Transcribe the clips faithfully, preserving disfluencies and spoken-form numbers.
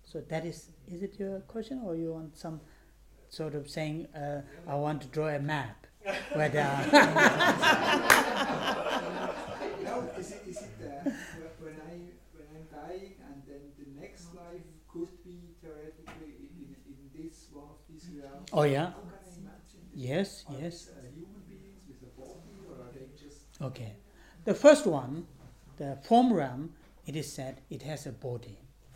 So that is, is it your question, or you want some sort of saying, uh, I want to draw a map where there are... No, is it, is it uh, when, I, when I'm dying and then the next life could be theoretically in, in this one of these realms? Oh yeah? How can I imagine this? Yes, are yes. These, uh, human beings with a body, or are they just... Okay. The first one, the form realm, it is said it has a body.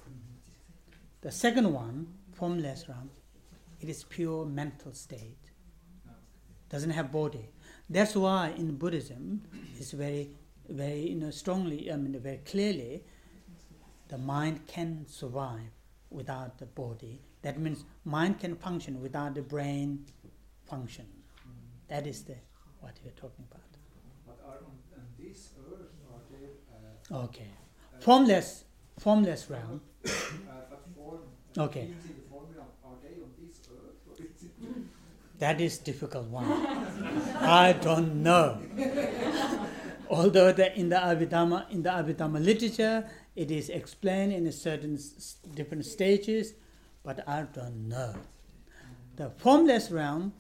The second one, formless realm, it is pure mental state. Doesn't have body. That's why in Buddhism, it's very, very, you know, strongly, I mean, very clearly, the mind can survive without the body. That means mind can function without the brain function. That is the what we're talking about. But are on, on this earth, are there... Uh, okay. Uh, formless, formless realm. Uh, but form, okay. Beings in the form realm, are they on this earth, or is it... That is difficult one. I don't know. Although the, in the Abhidhamma, in the Abhidhamma literature, it is explained in a certain s- different stages, but I don't know. The formless realm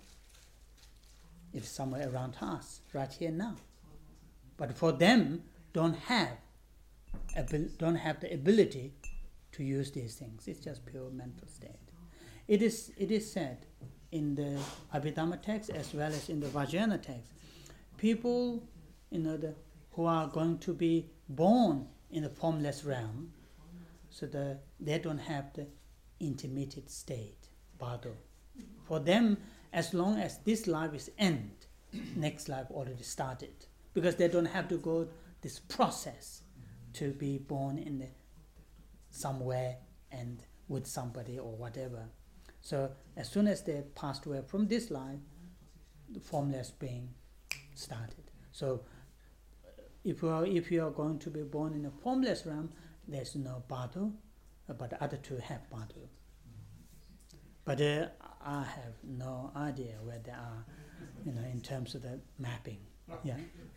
is somewhere around us, right here now. But for them, don't have abil- don't have the ability to use these things. It's just pure mental state. It is it is said in the Abhidhamma text as well as in the Vajrayana text, people, you know, the, who are going to be born in the formless realm, so the, they don't have the intermediate state, bhado. For them, as long as this life is end, next life already started, because they don't have to go this process to be born in the, somewhere and with somebody or whatever. So as soon as they passed away from this life, the formless being started. So if you are, if you are going to be born in a formless realm, there's no bhado, but the other two have bhado. But uh, I have no idea where they are, you know, in terms of the mapping. Yeah.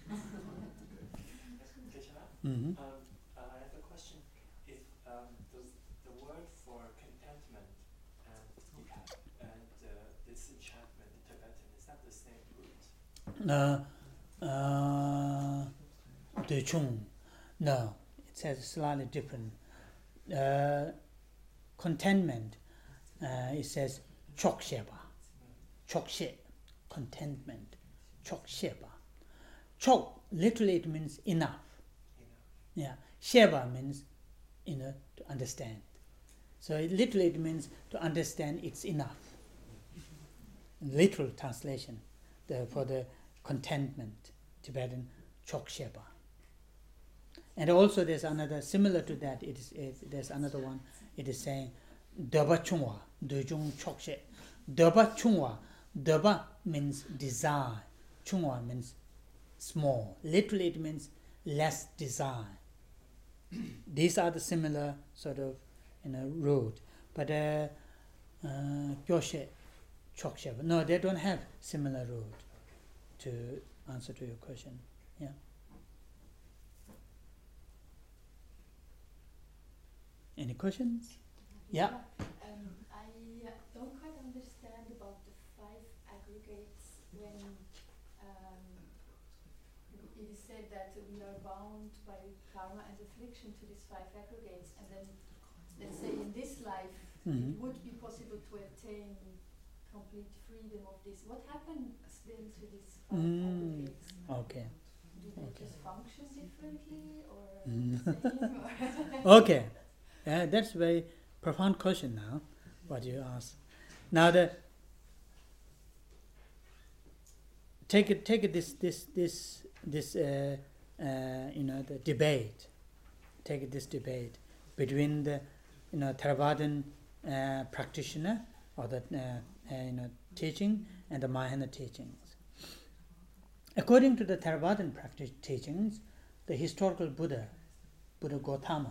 Mm-hmm. Um, uh, I have a question. If um, does the word for contentment and and uh, disenchantment in Tibetan, is that the same root? Uh, uh, De Chung. No, it says slightly different. Uh, contentment, uh, it says Choksheba. Chokshe, contentment. Choksheba. Chok, literally it means enough. Yeah. Sheba means, you know, to understand. So it literally it means to understand it's enough. Literal translation the, for the contentment, Tibetan Choksheba. And also there's another, similar to that, it is, it, there's another one, it is saying Daba Chungwa, Dujung Chokshe. Daba Chungwa, Daba means desire, Chungwa means small. Literally it means less desire. These are the similar sort of, you know, root. But uh, uh, Pyoshe, Choksheba, no, they don't have similar root to answer to your question. Yeah. Any questions? Yeah. Um, I uh, don't quite understand about the five aggregates when um, it is said that we are bound by karma and affliction to these five aggregates, and then let's say in this life Mm-hmm. it would be possible to attain complete freedom of this. What happens then to these five Mm. aggregates? Okay. Do they Okay. just function differently, or Mm. the same? Or Okay. Yeah, that's a very profound question now, what you ask. Now the take it take it this this this this uh, uh, you know, the debate. Take it this debate between the, you know, Theravadan uh, practitioner or the uh, uh, you know, teaching and the Mahayana teachings. According to the Theravadan practice teachings, the historical Buddha, Buddha Gautama,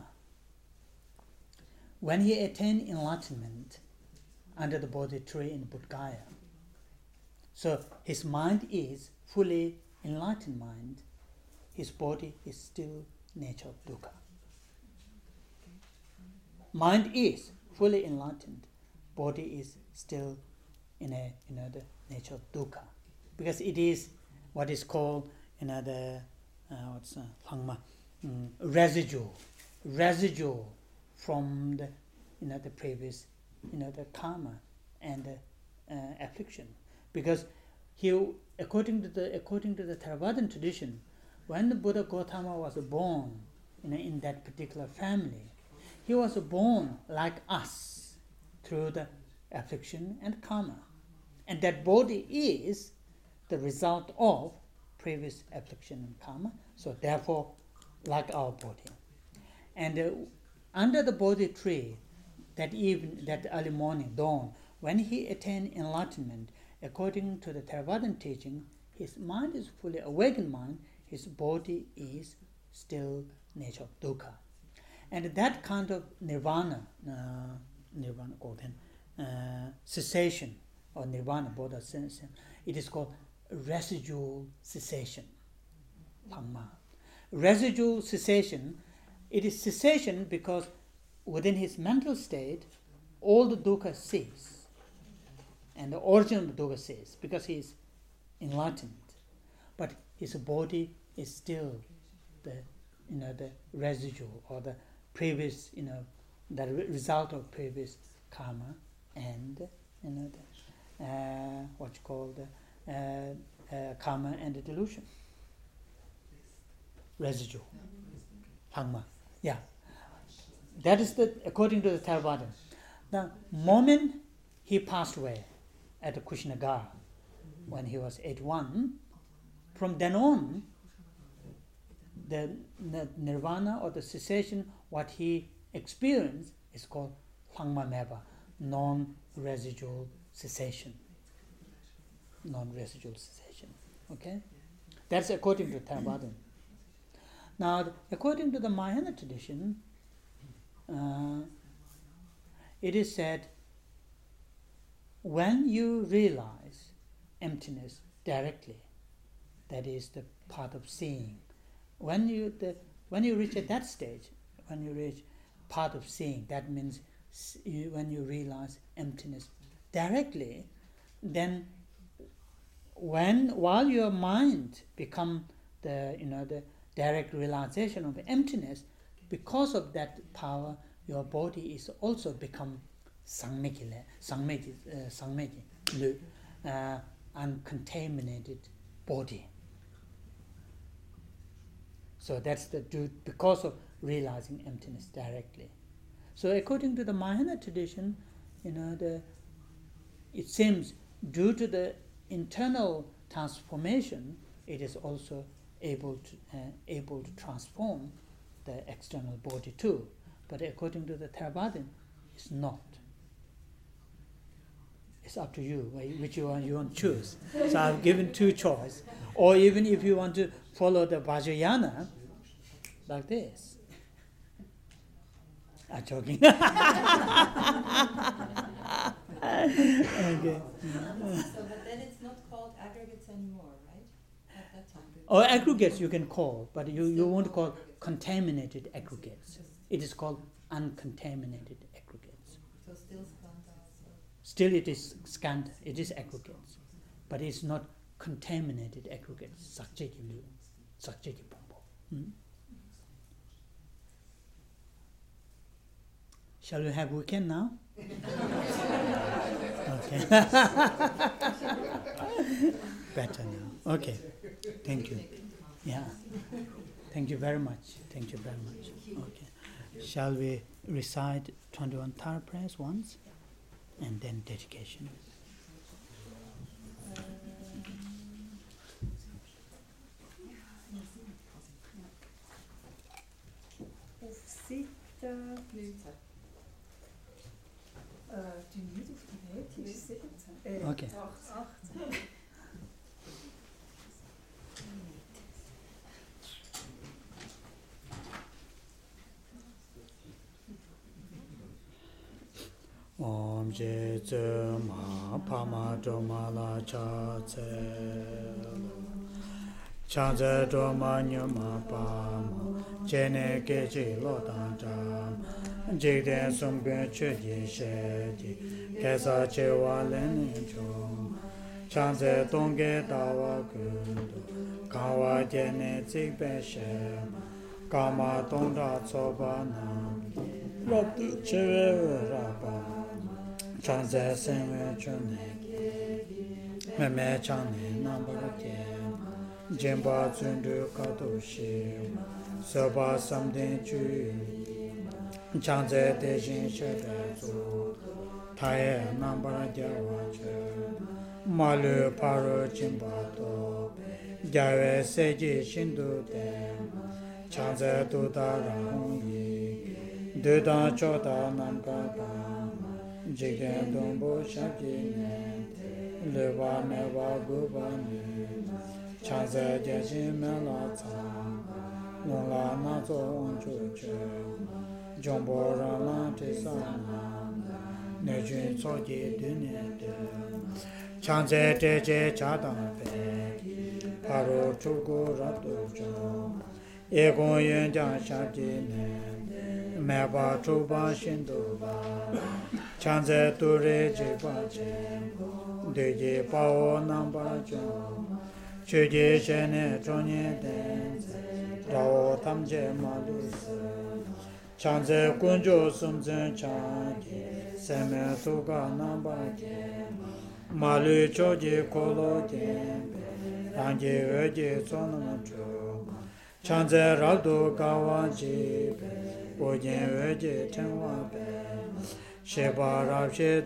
when he attained enlightenment under the Bodhi tree in Bodh Gaya, so his mind is fully enlightened mind, his body is still nature of dukkha. Mind is fully enlightened, body is still in a, you know, the nature of dukkha, because it is what is called, you know, the uh, what's uh, hangma, mm, residual, residual from the, you know, the previous, you know, the karma and the uh, affliction. Because he, according to the according to the Theravadan tradition, when the Buddha Gautama was born, you know, in that particular family, he was born like us through the affliction and karma, and that body is the result of previous affliction and karma. So therefore, like our body, and uh, under the Bodhi tree, that evening, that early morning, dawn, when he attained enlightenment, according to the Theravadan teaching, his mind is fully awakened mind, his body is still nature of dukkha. And that kind of nirvana, uh, nirvana called uh, cessation, or nirvana, Buddha says, it is called residual cessation. Dhamma. Residual cessation, it is cessation because within his mental state, all the dukkha cease. And the origin of the dukkha cease because he is enlightened. But his body is still the, you know, the residual or the previous, you know, the re- result of previous karma and, you know, the, uh, what you call the uh, uh, karma and the delusion. Residual. Hangma. Yeah. That is the, according to the Theravada. The moment he passed away at the Kushinagara, when he was eighty-one, from then on, the, the nirvana or the cessation, what he experienced, is called Hangma Meva, non-residual cessation. Non-residual cessation. Okay? That's according to Theravada. Now, according to the Mahayana tradition, uh, it is said, when you realize emptiness directly, that is the part of seeing. When you the when you reach at that stage, when you reach part of seeing, that means you, when you realize emptiness directly, then when while your mind become the you know the direct realization of emptiness, because of that power, your body is also become sangmeki, sangmeki, uh, sangmeki, uh, uncontaminated body. So that's the due because of realizing emptiness directly. So according to the Mahayana tradition, you know, the it seems due to the internal transformation, it is also able to uh, able to transform the external body too. But according to the Theravada, it's not. It's up to you, which you want, you want to choose. So I've given two choices. Or even if you want to follow the Vajrayana, like this. I'm joking. Okay. So, but then it's not called aggregates anymore, right? At that time. Or aggregates you can call, but you, you won't call contaminated aggregates. It is called uncontaminated aggregates. So still skanda also. Still it is skanda, it is aggregates. But it's not contaminated aggregates. Sakcheki lu, sakcheki pombo. Hmm? Shall we have weekend now? Okay. Better now. Okay. Thank you. Yeah. Thank you very much. Thank you very much. Okay. Shall we recite twenty-one Tara prayers once? And then dedication. Uh, du niet of die weet, die is Okay. Om je ze ma pa ma do ma la cha ce cha ze do ma nyu ma pa ma je ne ke je lo dan cha Jigden Sumgun Chuji Shedi, Kesa Chewa Lenin Chum, Chanze Tonge Dawa Kundu, Kawa Jene Zigben Shem, Kama Tonga Tsoba Nam, Rabdu Chewe Raba, Chanze Senwe Chune, Meme Chane Nambara Jimba Zundu Kato Shim, Soba Samden Chu, Chanze Dejin Shebezu, Taye Nambara Jawache, Malu Paro Jimbato, Jawe Seji Shindu Dem, Chanze Duda Rahungi, Duda Choda Namgada, Jigen Dombo Shakine, Leva Meva Gubani, Chanze Jejin Melata, Nula Nazo Onjuche, Jombo Rana Tisana, Nejun Soji Dunete, Chanze Jeje Chadafe, Paro Chugu Ratujo, Egon Yenjan Shakine, Meba Chuba Shinduba, Chanze Ture Jibache, Deji Pao Nambajo, Chuji Shene Chonye Denze, Rao Tamje Maluse, Chanze Kunjo Sumzen Changi, Seme Tuga Nambaje, Malu Choji Kolo Jembe, Rangi Oji Sonamucho, Chanze Rado Gawa Jibe, Ojen Oji Tenwabe, Sheba Rapshe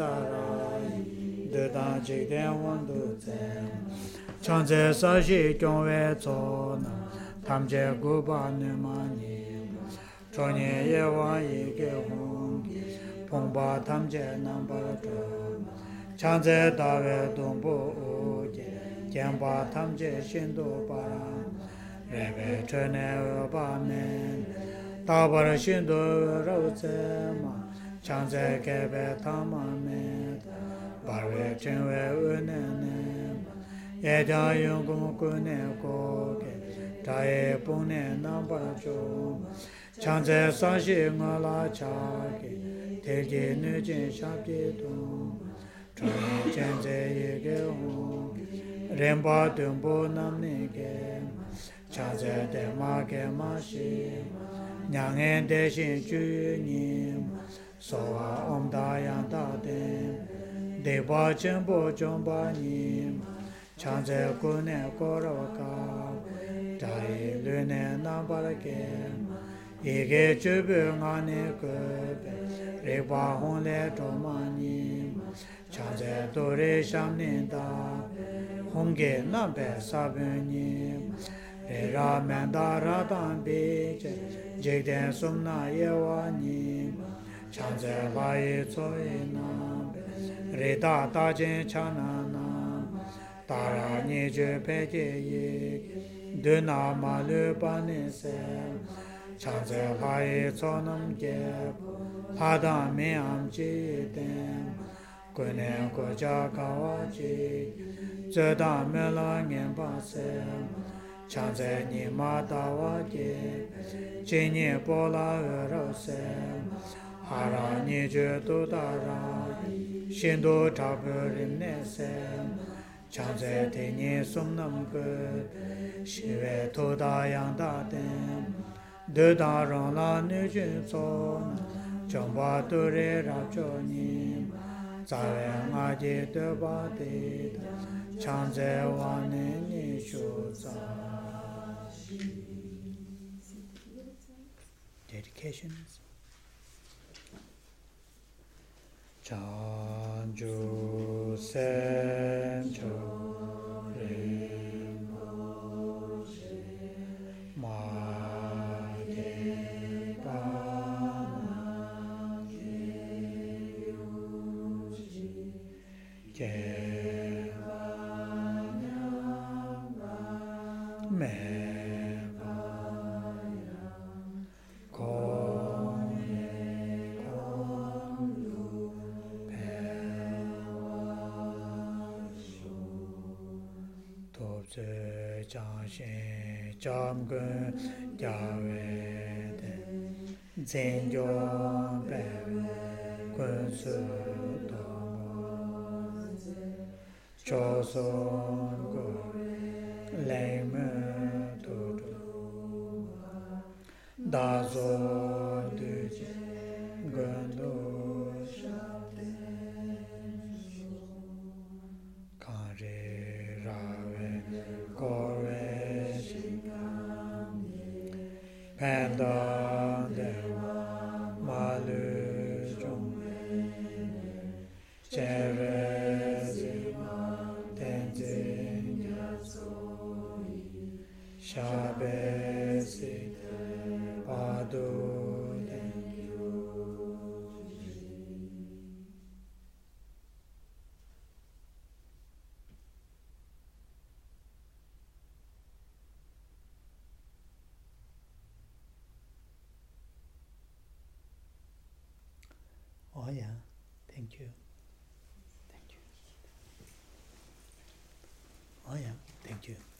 Tudarai, Dudan Jigden Wandu Zem, Chanze Sashi Kyongwe Tsona, Tamje Guba Numani, Chonye Yewa Yige Hongi, Pongba Tamje Nambarado, Chanze Dawe Dombo Oje, Jemba Tamje Shindo Bara, Rebe Chone Oba Men, Tabar Shindo Rozema, Chanze Kebe Tamamed, Barwe Chenwe Unene, Eja Yungum Kune Koke, Tae Pune Nambajo, Chanze Sashi Ngala Chake, Teji Nujin Shaki Tum, Chone Chenze Yege Hong, Remba Dumbo Namnike, Chanze Demake Mashi, Nyangen Deshin Chunim, Soa Omda Yanda Dem, Deba Chenbo Jomba Nim, Chanze Kune Korawaka, Dai Lune Nambarake, Ige Chubu Ngane Kube, Reba Honle Tomani, Chanze Dore Shamninda, Honge Nambe Sabuni, Rera Mendara Dambi, Jigden Sumna Yewani, Chanze Lai Tsoina, Reda Dajin Chanana, Tara Niju Peji, Duna Malu Banise, Chanze Lai Tsonam Gep, Hada Miam Jiden, Kune Koja Kawaji, Zeda Mela Ngenpase, Chanze Nima Dawaji, Jini Bola Erose, Hara Niju Dudara, Shindo Taburim Nese, Chanze Tini Sumnam Gud, Shive Toda Yanda Dem, Duda Rona Nujun Son, Jomba Dure Rajonim, Zare Ngaji Duba Did, Chanze Wane Nishu Dedications. Chanju Sencho Rinpoche Mage Pana Gyuji Kevanyamba Mevaya Kone Kondu Topse Changshin Chamgun Gyawede Zenjo Bewe Kunsu Tomo Choson Go Leme Tutu Dazo Duji Gendo Kare Rave Kore Panda Deva Malu Jungwe Cherezi Tenzin Yasoi Shabesi Padu Denkyu. Oh yeah, thank you. Thank you. Oh yeah, thank you.